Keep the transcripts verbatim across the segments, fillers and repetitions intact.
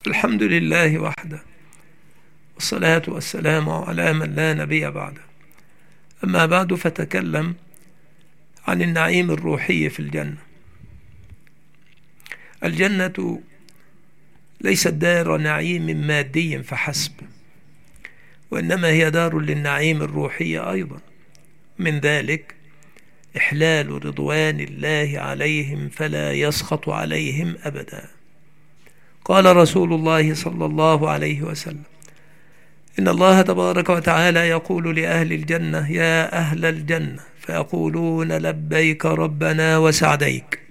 الحمد لله وحده، والصلاة والسلام على من لا نبي بعده. أما بعد، فتكلم عن النعيم الروحي في الجنة. الجنة ليست دار نعيم مادي فحسب، وإنما هي دار للنعيم الروحي أيضا. من ذلك إحلال رضوان الله عليهم فلا يسخط عليهم أبدا. قال رسول الله صلى الله عليه وسلم: إن الله تبارك وتعالى يقول لأهل الجنة: يا أهل الجنة، فيقولون: لبيك ربنا وسعديك.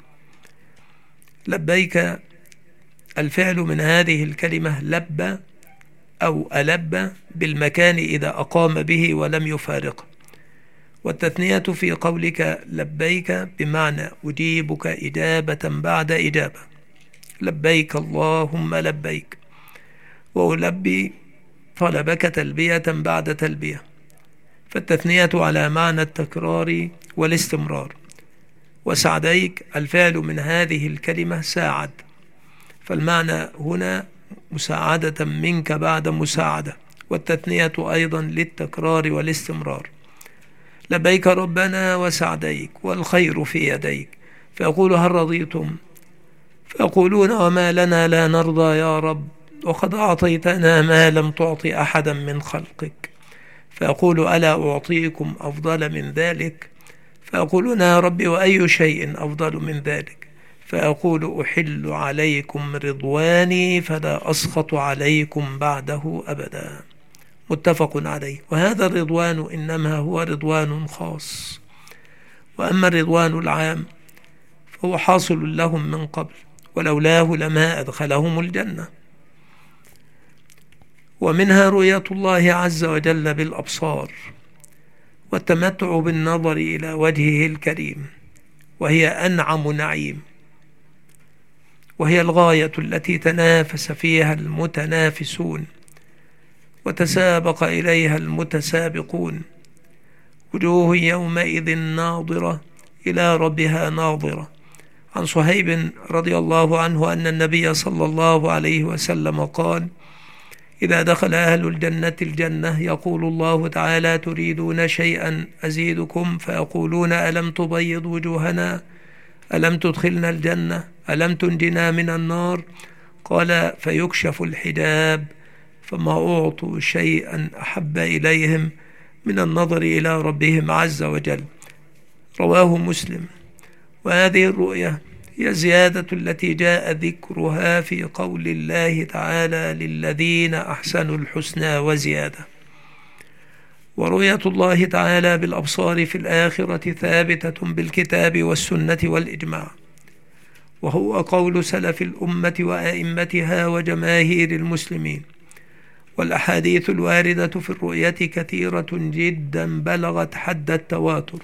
لبيك الفعل من هذه الكلمة لب أو ألب بالمكان إذا أقام به ولم يفارقه، والتثنية في قولك لبيك بمعنى أجيبك إجابة بعد إجابة. لبيك اللهم لبيك، وألبي طلبك تلبية بعد تلبية، فالتثنية على معنى التكرار والاستمرار. وسعديك الفعل من هذه الكلمة ساعد، فالمعنى هنا مساعدة منك بعد مساعدة، والتثنية أيضا للتكرار والاستمرار. لبيك ربنا وسعديك والخير في يديك، فيقول: هل رضيتم؟ فيقولون: وما لنا لا نرضى يا رب، وقد أعطيتنا ما لم تعط أحدا من خلقك. فيقول: ألا أعطيكم أفضل من ذلك؟ فيقولون: يا رب، وأي شيء أفضل من ذلك؟ فيقول: أحل عليكم رضواني فلا أسخط عليكم بعده أبدا. متفق عليه. وهذا الرضوان إنما هو رضوان خاص، وأما الرضوان العام فهو حاصل لهم من قبل، ولولاه لما أدخلهم الجنة. ومنها رؤية الله عز وجل بالأبصار، والتمتع بالنظر إلى وجهه الكريم، وهي أنعم نعيم، وهي الغاية التي تنافس فيها المتنافسون وتسابق إليها المتسابقون. وجوه يومئذ ناظرة إلى ربها ناظرة. عن صهيب رضي الله عنه أن النبي صلى الله عليه وسلم قال: إذا دخل أهل الجنة الجنة يقول الله تعالى: تريدون شيئا أزيدكم؟ فيقولون: ألم تبيض وجوهنا؟ ألم تدخلنا الجنة؟ ألم تنجنا من النار؟ قال: فيكشف الحجاب، فما أعطوا شيئا أحب إليهم من النظر إلى ربهم عز وجل. رواه مسلم. وهذه الرؤية هي زيادة التي جاء ذكرها في قول الله تعالى: للذين أحسنوا الحسنى وزيادة. ورؤية الله تعالى بالأبصار في الآخرة ثابتة بالكتاب والسنة والإجماع، وهو قول سلف الأمة وأئمتها وجماهير المسلمين. والأحاديث الواردة في الرؤية كثيرة جدا بلغت حد التواتر.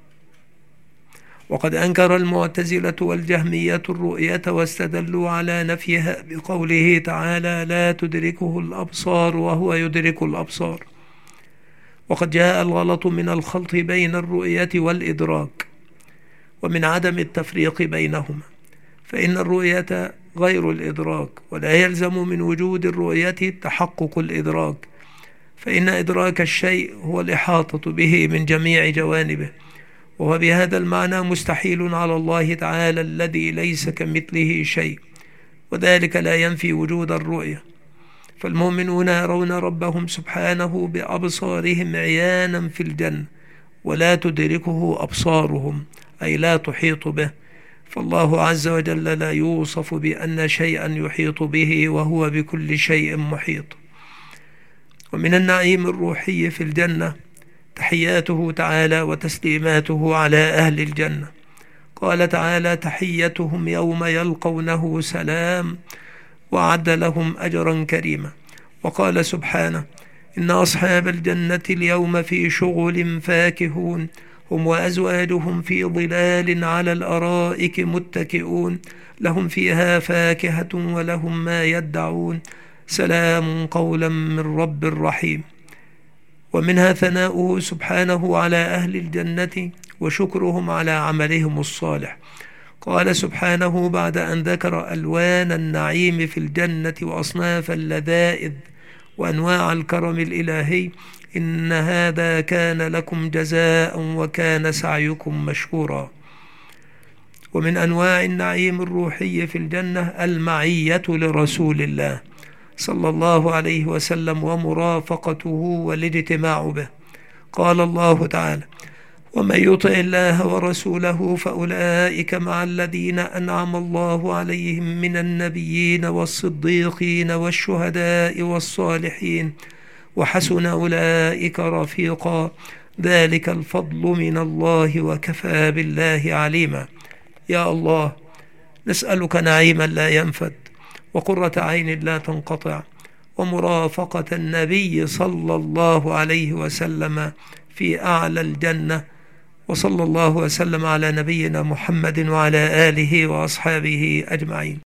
وقد أنكر المعتزلة والجهمية الرؤية واستدلوا على نفيها بقوله تعالى: لا تدركه الأبصار وهو يدرك الأبصار. وقد جاء الغلط من الخلط بين الرؤية والإدراك، ومن عدم التفريق بينهما، فإن الرؤية غير الإدراك، ولا يلزم من وجود الرؤية تحقق الإدراك، فإن إدراك الشيء هو الإحاطة به من جميع جوانبه، وهو بهذا المعنى مستحيل على الله تعالى الذي ليس كمثله شيء، وذلك لا ينفي وجود الرؤية. فالمؤمنون يرون ربهم سبحانه بأبصارهم عيانا في الجنة، ولا تدركه أبصارهم، أي لا تحيط به، فالله عز وجل لا يوصف بأن شيئا يحيط به، وهو بكل شيء محيط. ومن النعيم الروحي في الجنة تحياته تعالى وتسليماته على أهل الجنة. قال تعالى: تحيتهم يوم يلقونه سلام، وأعد لهم أجرا كريما. وقال سبحانه: إن أصحاب الجنة اليوم في شغل فاكهون، هم وأزواجهم في ظلال على الأرائك متكئون، لهم فيها فاكهة ولهم ما يدعون، سلام قولا من رب رحيم. ومنها ثناؤه سبحانه على أهل الجنة وشكرهم على عملهم الصالح، قال سبحانه بعد أن ذكر ألوان النعيم في الجنة وأصناف اللذائذ وأنواع الكرم الإلهي: إن هذا كان لكم جزاء وكان سعيكم مشكورا. ومن أنواع النعيم الروحي في الجنة المعية لرسول الله صلى الله عليه وسلم ومرافقته والاجتماع به. قال الله تعالى: ومن يطع الله ورسوله فأولئك مع الذين أنعم الله عليهم من النبيين والصديقين والشهداء والصالحين وحسن أولئك رفيقا ذلك الفضل من الله وكفى بالله عليما. يا الله، نسألك نعيما لا ينفد وقرة عين لا تنقطع ومرافقة النبي صلى الله عليه وسلم في أعلى الجنة. وصلى الله وسلم على نبينا محمد وعلى آله وأصحابه أجمعين.